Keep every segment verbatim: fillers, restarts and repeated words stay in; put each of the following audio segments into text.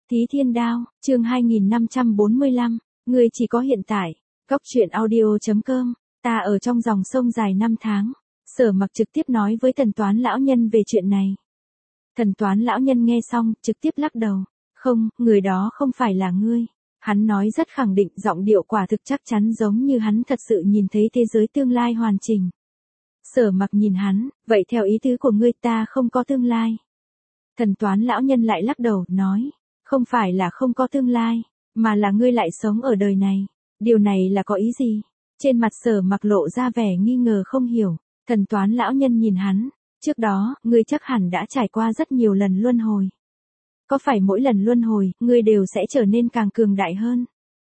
Thí Thiên Đao, chương hai nghìn năm trăm bốn mươi lăm, người chỉ có hiện tại. Góc truyện audio chấm com, ta ở trong dòng sông dài năm tháng. Sở Mặc trực tiếp nói với Thần Toán lão nhân về chuyện này. Thần Toán lão nhân nghe xong, trực tiếp lắc đầu. Không, người đó không phải là ngươi. Hắn nói rất khẳng định, giọng điệu quả thực chắc chắn giống như hắn thật sự nhìn thấy thế giới tương lai hoàn chỉnh. Sở Mặc nhìn hắn, vậy theo ý tứ của ngươi ta không có tương lai. Thần Toán lão nhân lại lắc đầu, nói, không phải là không có tương lai, mà là ngươi lại sống ở đời này. Điều này là có ý gì? Trên mặt Sở Mặc lộ ra vẻ nghi ngờ không hiểu. Thần Toán lão nhân nhìn hắn, trước đó, ngươi chắc hẳn đã trải qua rất nhiều lần luân hồi. Có phải mỗi lần luân hồi, ngươi đều sẽ trở nên càng cường đại hơn?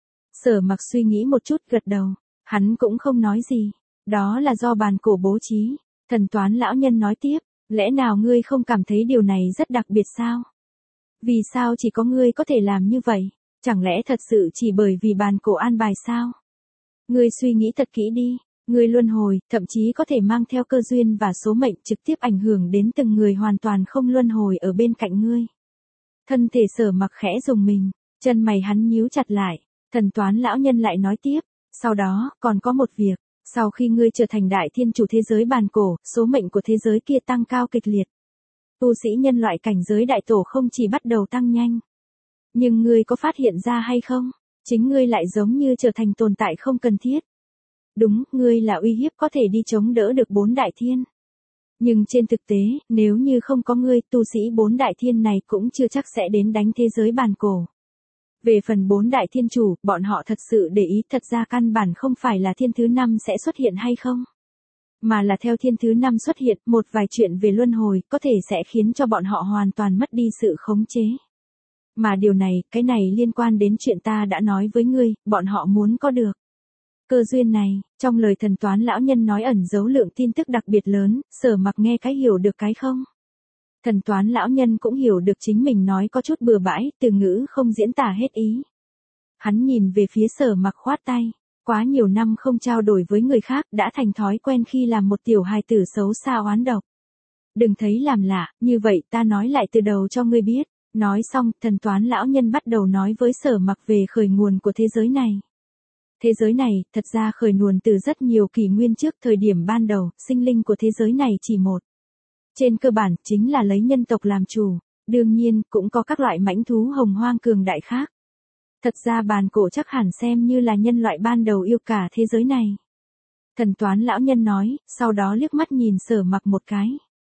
Sở Mặc suy nghĩ một chút gật đầu, hắn cũng không nói gì. Đó là do bàn cổ bố trí. Thần Toán lão nhân nói tiếp, lẽ nào ngươi không cảm thấy điều này rất đặc biệt sao? Vì sao chỉ có ngươi có thể làm như vậy? Chẳng lẽ thật sự chỉ bởi vì bàn cổ an bài sao? Ngươi suy nghĩ thật kỹ đi, ngươi luân hồi, thậm chí có thể mang theo cơ duyên và số mệnh trực tiếp ảnh hưởng đến từng người hoàn toàn không luân hồi ở bên cạnh ngươi. Thân thể Sở Mặc khẽ rùng mình, chân mày hắn nhíu chặt lại. Thần Toán lão nhân lại nói tiếp, sau đó, còn có một việc. Sau khi ngươi trở thành đại thiên chủ thế giới bàn cổ, số mệnh của thế giới kia tăng cao kịch liệt. Tu sĩ nhân loại cảnh giới đại tổ không chỉ bắt đầu tăng nhanh. Nhưng ngươi có phát hiện ra hay không? Chính ngươi lại giống như trở thành tồn tại không cần thiết. Đúng, ngươi là uy hiếp có thể đi chống đỡ được bốn đại thiên. Nhưng trên thực tế, nếu như không có ngươi, tu sĩ bốn đại thiên này cũng chưa chắc sẽ đến đánh thế giới bàn cổ. Về phần bốn đại thiên chủ, bọn họ thật sự để ý, thật ra căn bản không phải là thiên thứ năm sẽ xuất hiện hay không. Mà là theo thiên thứ năm xuất hiện, một vài chuyện về luân hồi, có thể sẽ khiến cho bọn họ hoàn toàn mất đi sự khống chế. Mà điều này, cái này liên quan đến chuyện ta đã nói với ngươi, bọn họ muốn có được. Cơ duyên này, trong lời Thần Toán lão nhân nói ẩn giấu lượng tin tức đặc biệt lớn, Sở Mặc nghe cái hiểu được cái không. Thần Toán lão nhân cũng hiểu được chính mình nói có chút bừa bãi, từ ngữ không diễn tả hết ý. Hắn nhìn về phía Sở Mặc khoát tay, quá nhiều năm không trao đổi với người khác, đã thành thói quen khi làm một tiểu hài tử xấu xa oán độc. Đừng thấy làm lạ, như vậy ta nói lại từ đầu cho ngươi biết. Nói xong, Thần Toán lão nhân bắt đầu nói với Sở Mặc về khởi nguồn của thế giới này. Thế giới này, thật ra khởi nguồn từ rất nhiều kỷ nguyên trước, thời điểm ban đầu, sinh linh của thế giới này chỉ một. Trên cơ bản, chính là lấy nhân tộc làm chủ, đương nhiên, cũng có các loại mãnh thú hồng hoang cường đại khác. Thật ra bàn cổ chắc hẳn xem như là nhân loại ban đầu yêu cả thế giới này. Thần Toán lão nhân nói, sau đó liếc mắt nhìn Sở Mặc một cái.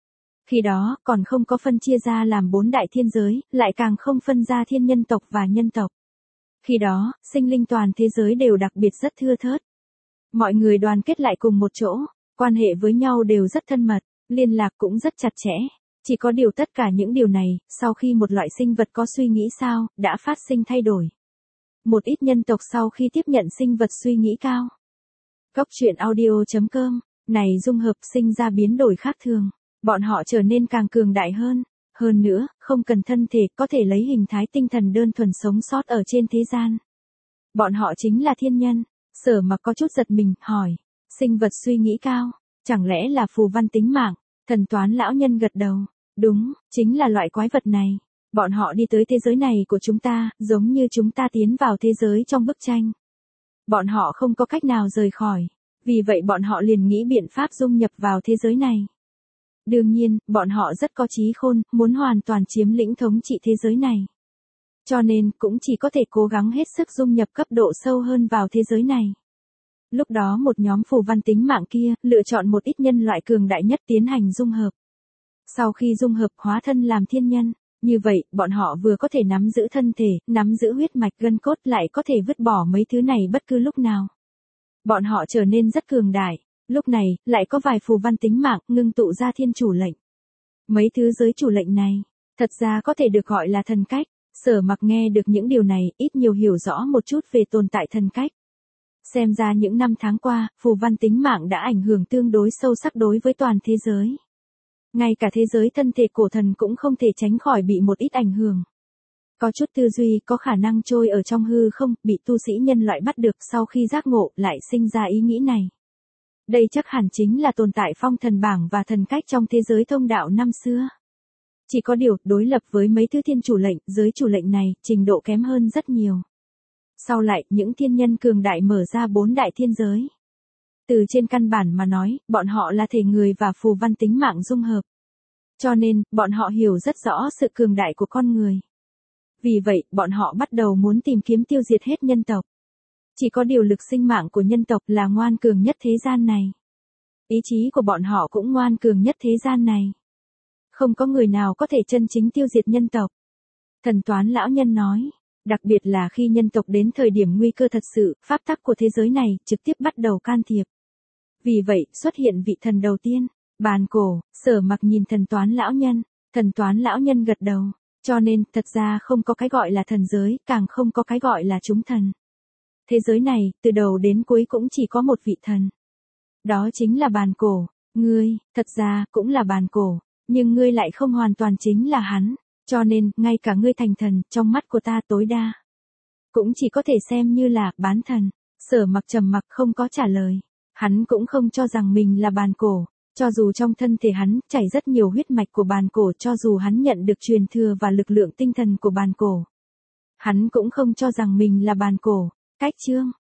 Khi đó, còn không có phân chia ra làm bốn đại thiên giới, lại càng không phân ra thiên nhân tộc và nhân tộc. Khi đó, sinh linh toàn thế giới đều đặc biệt rất thưa thớt. Mọi người đoàn kết lại cùng một chỗ, quan hệ với nhau đều rất thân mật, liên lạc cũng rất chặt chẽ. Chỉ có điều tất cả những điều này, sau khi một loại sinh vật có suy nghĩ sao, đã phát sinh thay đổi. Một ít nhân tộc sau khi tiếp nhận sinh vật suy nghĩ cao. Góc truyện audio chấm com, này dung hợp sinh ra biến đổi khác thường. Bọn họ trở nên càng cường đại hơn. Hơn nữa, không cần thân thể, có thể lấy hình thái tinh thần đơn thuần sống sót ở trên thế gian. Bọn họ chính là thiên nhân. Sở Mặc có chút giật mình, hỏi. Sinh vật suy nghĩ cao, chẳng lẽ là phù văn tính mạng? Thần Toán lão nhân gật đầu. Đúng, chính là loại quái vật này. Bọn họ đi tới thế giới này của chúng ta, giống như chúng ta tiến vào thế giới trong bức tranh. Bọn họ không có cách nào rời khỏi. Vì vậy bọn họ liền nghĩ biện pháp dung nhập vào thế giới này. Đương nhiên, bọn họ rất có trí khôn, muốn hoàn toàn chiếm lĩnh thống trị thế giới này. Cho nên, cũng chỉ có thể cố gắng hết sức dung nhập cấp độ sâu hơn vào thế giới này. Lúc đó một nhóm phù văn tính mạng kia, lựa chọn một ít nhân loại cường đại nhất tiến hành dung hợp. Sau khi dung hợp hóa thân làm thiên nhân, như vậy, bọn họ vừa có thể nắm giữ thân thể, nắm giữ huyết mạch gân cốt, lại có thể vứt bỏ mấy thứ này bất cứ lúc nào. Bọn họ trở nên rất cường đại. Lúc này, lại có vài phù văn tính mạng, ngưng tụ ra thiên chủ lệnh. Mấy thứ giới chủ lệnh này, thật ra có thể được gọi là thần cách. Sở Mặc nghe được những điều này, ít nhiều hiểu rõ một chút về tồn tại thần cách. Xem ra những năm tháng qua, phù văn tính mạng đã ảnh hưởng tương đối sâu sắc đối với toàn thế giới. Ngay cả thế giới thân thể cổ thần cũng không thể tránh khỏi bị một ít ảnh hưởng. Có chút tư duy có khả năng trôi ở trong hư không, bị tu sĩ nhân loại bắt được sau khi giác ngộ, lại sinh ra ý nghĩ này. Đây chắc hẳn chính là tồn tại phong thần bảng và thần cách trong thế giới thông đạo năm xưa. Chỉ có điều, đối lập với mấy thứ thiên chủ lệnh, giới chủ lệnh này, trình độ kém hơn rất nhiều. Sau lại, những thiên nhân cường đại mở ra bốn đại thiên giới. Từ trên căn bản mà nói, bọn họ là thể người và phù văn tính mạng dung hợp. Cho nên, bọn họ hiểu rất rõ sự cường đại của con người. Vì vậy, bọn họ bắt đầu muốn tìm kiếm tiêu diệt hết nhân tộc. Chỉ có điều lực sinh mạng của nhân tộc là ngoan cường nhất thế gian này. Ý chí của bọn họ cũng ngoan cường nhất thế gian này. Không có người nào có thể chân chính tiêu diệt nhân tộc. Thần toán lão nhân nói, đặc biệt là khi nhân tộc đến thời điểm nguy cơ thật sự, pháp tắc của thế giới này trực tiếp bắt đầu can thiệp. Vì vậy, xuất hiện vị thần đầu tiên, Bàn Cổ. Sở Mặc nhìn thần toán lão nhân, thần toán lão nhân gật đầu, cho nên, thật ra không có cái gọi là thần giới, càng không có cái gọi là chúng thần. Thế giới này, từ đầu đến cuối cũng chỉ có một vị thần. Đó chính là Bàn Cổ. Ngươi, thật ra, cũng là Bàn Cổ, nhưng ngươi lại không hoàn toàn chính là hắn, cho nên, ngay cả ngươi thành thần, trong mắt của ta tối đa cũng chỉ có thể xem như là bán thần. Sở Mặc trầm mặc không có trả lời. Hắn cũng không cho rằng mình là Bàn Cổ, cho dù trong thân thể hắn chảy rất nhiều huyết mạch của Bàn Cổ, cho dù hắn nhận được truyền thừa và lực lượng tinh thần của Bàn Cổ. Hắn cũng không cho rằng mình là Bàn Cổ. Cách chương